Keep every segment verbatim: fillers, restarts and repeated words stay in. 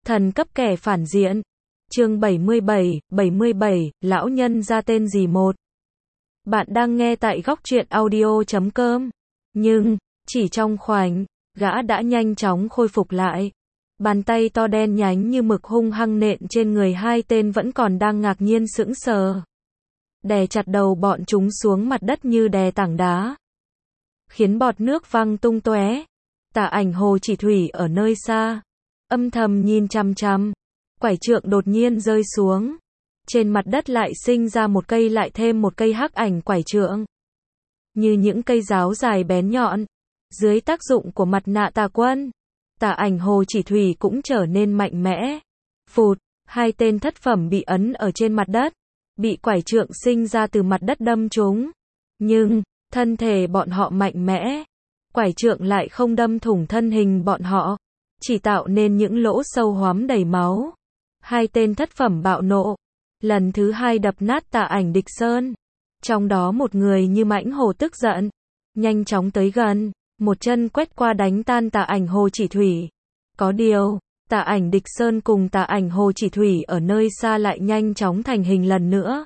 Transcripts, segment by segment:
Thần cấp kẻ phản diện. Chương bảy mươi bảy, bảy mươi bảy, lão nhân ra tên gì một? Bạn đang nghe tại góc truyện audio chấm com. Nhưng, chỉ trong khoảnh, gã đã nhanh chóng khôi phục lại. Bàn tay to đen nhánh như mực hung hăng nện trên người hai tên vẫn còn đang ngạc nhiên sững sờ. Đè chặt đầu bọn chúng xuống mặt đất như đè tảng đá. Khiến bọt nước văng tung tóe. Tả Ảnh Hồ Chỉ Thủy ở nơi xa, âm thầm nhìn chằm chằm. Quải trượng đột nhiên rơi xuống. Trên mặt đất lại sinh ra một cây lại thêm một cây hắc ảnh quải trượng. Như những cây giáo dài bén nhọn. Dưới tác dụng của mặt nạ tà quân, Tả Ảnh Hồ Chỉ Thủy cũng trở nên mạnh mẽ. Phụt, hai tên thất phẩm bị ấn ở trên mặt đất. Bị quải trượng sinh ra từ mặt đất đâm chúng. Nhưng, thân thể bọn họ mạnh mẽ. Quải trượng lại không đâm thủng thân hình bọn họ. Chỉ tạo nên những lỗ sâu hoắm đầy máu. Hai tên thất phẩm bạo nộ. Lần thứ hai đập nát Tả Ảnh Địch Sơn. Trong đó một người như mãnh hổ tức giận. Nhanh chóng tới gần. Một chân quét qua đánh tan Tả Ảnh Hồ Chỉ Thủy. Có điều, Tả Ảnh Địch Sơn cùng Tả Ảnh Hồ Chỉ Thủy ở nơi xa lại nhanh chóng thành hình lần nữa.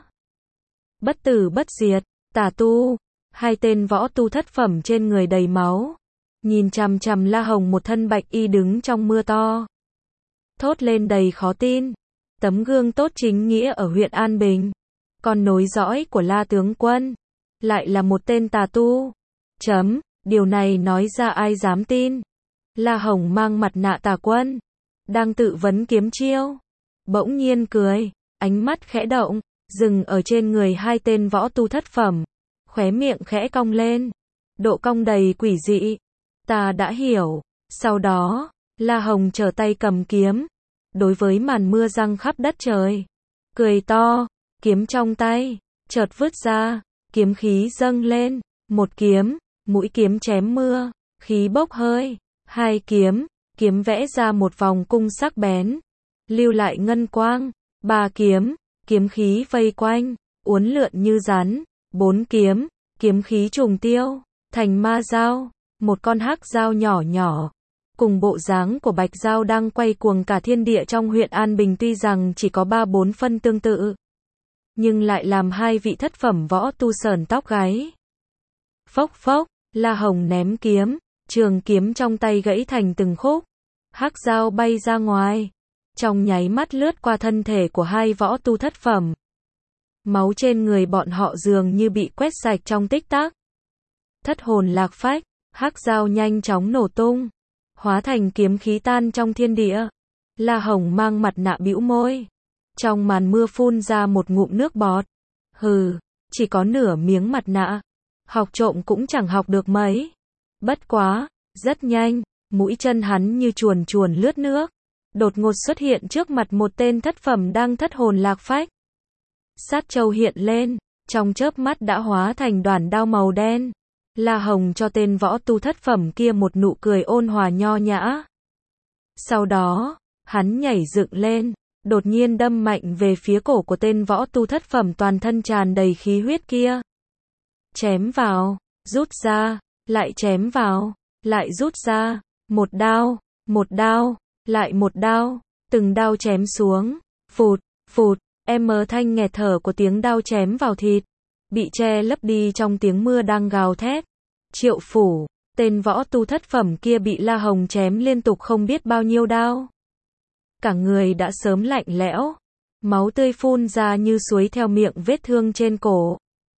Bất tử bất diệt, tà tu. Hai tên võ tu thất phẩm trên người đầy máu. Nhìn chằm chằm La Hồng một thân bạch y đứng trong mưa to. Thốt lên đầy khó tin. Tấm gương tốt chính nghĩa ở huyện An Bình. Con nối dõi của La tướng quân. Lại là một tên tà tu. Chấm, điều này nói ra ai dám tin. La Hồng mang mặt nạ tà quân. Đang tự vấn kiếm chiêu. Bỗng nhiên cười. Ánh mắt khẽ động. Dừng ở trên người hai tên võ tu thất phẩm. Khóe miệng khẽ cong lên. Độ cong đầy quỷ dị. Ta đã hiểu. Sau đó, La Hồng trở tay cầm kiếm. Đối với màn mưa răng khắp đất trời. Cười to. Kiếm trong tay. Chợt vứt ra. Kiếm khí dâng lên. Một kiếm. Mũi kiếm chém mưa. Khí bốc hơi. Hai kiếm. Kiếm vẽ ra một vòng cung sắc bén. Lưu lại ngân quang. Ba kiếm. Kiếm khí vây quanh. Uốn lượn như rắn. Bốn kiếm. Kiếm khí trùng tiêu. Thành ma dao. Một con hắc dao nhỏ nhỏ. Cùng bộ dáng của bạch dao đang quay cuồng cả thiên địa trong huyện An Bình tuy rằng chỉ có ba bốn phân tương tự. Nhưng lại làm hai vị thất phẩm võ tu sởn tóc gáy. Phốc phốc, La Hồng ném kiếm. Trường kiếm trong tay gãy thành từng khúc. Hắc dao bay ra ngoài. Trong nháy mắt lướt qua thân thể của hai võ tu thất phẩm. Máu trên người bọn họ dường như bị quét sạch trong tích tắc. Thất hồn lạc phách, hắc dao nhanh chóng nổ tung. Hóa thành kiếm khí tan trong thiên địa. La Hồng mang mặt nạ bĩu môi. Trong màn mưa phun ra một ngụm nước bọt. Hừ, chỉ có nửa miếng mặt nạ. Học trộm cũng chẳng học được mấy. Bất quá, rất nhanh, mũi chân hắn như chuồn chuồn lướt nước. Đột ngột xuất hiện trước mặt một tên thất phẩm đang thất hồn lạc phách. Sát châu hiện lên, trong chớp mắt đã hóa thành đoàn đao màu đen. La Hồng cho tên võ tu thất phẩm kia một nụ cười ôn hòa nho nhã. Sau đó, hắn nhảy dựng lên, đột nhiên đâm mạnh về phía cổ của tên võ tu thất phẩm toàn thân tràn đầy khí huyết kia. Chém vào, rút ra, lại chém vào, lại rút ra, một đao, một đao, lại một đao, từng đao chém xuống, phụt, phụt, em mờ thanh nghẹt thở của tiếng đao chém vào thịt, bị che lấp đi trong tiếng mưa đang gào thét. Triệu Phủ, tên võ tu thất phẩm kia bị La Hồng chém liên tục không biết bao nhiêu đao. Cả người đã sớm lạnh lẽo, máu tươi phun ra như suối theo miệng vết thương trên cổ.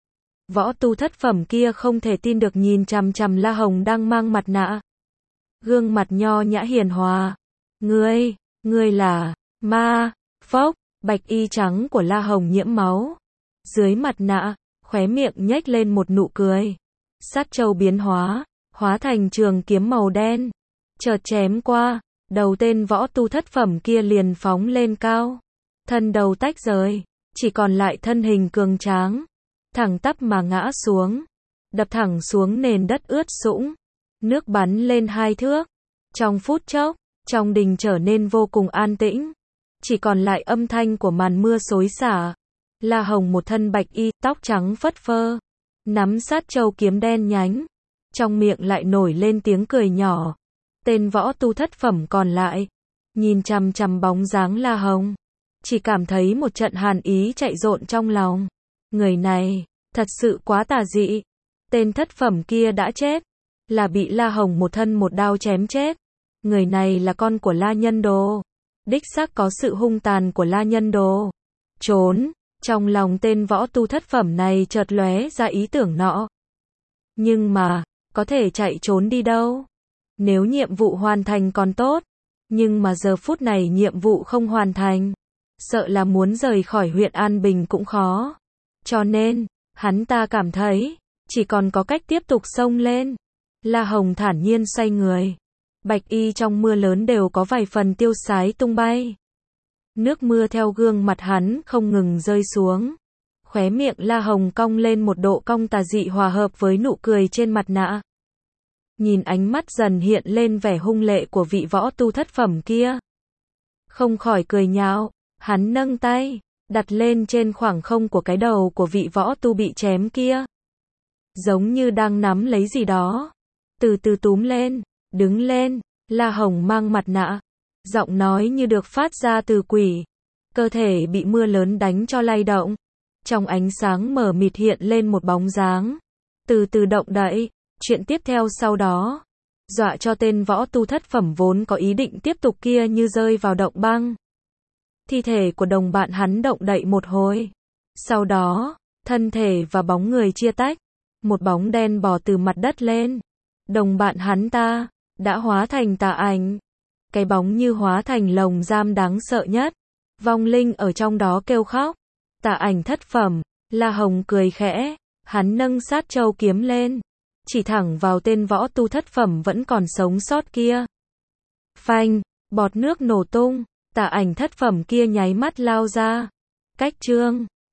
Võ tu thất phẩm kia không thể tin được nhìn chằm chằm La Hồng đang mang mặt nạ. Gương mặt nho nhã hiền hòa. Ngươi, ngươi là, ma, phốc, bạch y trắng của La Hồng nhiễm máu. Dưới mặt nạ, khóe miệng nhếch lên một nụ cười. Sát châu biến hóa, hóa thành trường kiếm màu đen. Chợt chém qua, đầu tên võ tu thất phẩm kia liền phóng lên cao. Thân đầu tách rời, chỉ còn lại thân hình cường tráng. Thẳng tắp mà ngã xuống. Đập thẳng xuống nền đất ướt sũng. Nước bắn lên hai thước. Trong phút chốc, trong đình trở nên vô cùng an tĩnh. Chỉ còn lại âm thanh của màn mưa xối xả. La Hồng một thân bạch y, tóc trắng phất phơ. Nắm sát châu kiếm đen nhánh. Trong miệng lại nổi lên tiếng cười nhỏ. Tên võ tu thất phẩm còn lại. Nhìn chằm chằm bóng dáng La Hồng, chỉ cảm thấy một trận hàn ý chạy rộn trong lòng. Người này, thật sự quá tà dị. Tên thất phẩm kia đã chết, là bị La Hồng một thân một đao chém chết. Người này là con của La Nhân Đồ. Đích xác có sự hung tàn của La Nhân Đồ. Trốn, trong lòng tên võ tu thất phẩm này chợt lóe ra ý tưởng nọ. Nhưng mà, có thể chạy trốn đi đâu? Nếu nhiệm vụ hoàn thành còn tốt, nhưng mà giờ phút này nhiệm vụ không hoàn thành, sợ là muốn rời khỏi huyện An Bình cũng khó. Cho nên, hắn ta cảm thấy, chỉ còn có cách tiếp tục xông lên. La Hồng thản nhiên xoay người. Bạch y trong mưa lớn đều có vài phần tiêu sái tung bay. Nước mưa theo gương mặt hắn không ngừng rơi xuống. Khóe miệng La Hồng cong lên một độ cong tà dị hòa hợp với nụ cười trên mặt nạ. Nhìn ánh mắt dần hiện lên vẻ hung lệ của vị võ tu thất phẩm kia. Không khỏi cười nhạo, hắn nâng tay, đặt lên trên khoảng không của cái đầu của vị võ tu bị chém kia. Giống như đang nắm lấy gì đó. Từ từ túm lên, đứng lên, La Hồng mang mặt nạ. Giọng nói như được phát ra từ quỷ. Cơ thể bị mưa lớn đánh cho lay động. Trong ánh sáng mờ mịt hiện lên một bóng dáng. Từ từ động đậy. Chuyện tiếp theo sau đó, dọa cho tên võ tu thất phẩm vốn có ý định tiếp tục kia như rơi vào động băng. Thi thể của đồng bạn hắn động đậy một hồi. Sau đó, thân thể và bóng người chia tách. Một bóng đen bò từ mặt đất lên. Đồng bạn hắn ta, đã hóa thành tà ảnh. Cái bóng như hóa thành lồng giam đáng sợ nhất. Vong linh ở trong đó kêu khóc. Tà ảnh thất phẩm, La Hồng cười khẽ, hắn nâng sát châu kiếm lên. Chỉ thẳng vào tên võ tu thất phẩm vẫn còn sống sót kia. Phanh, bọt nước nổ tung, tà ảnh thất phẩm kia nháy mắt lao ra. Cách chương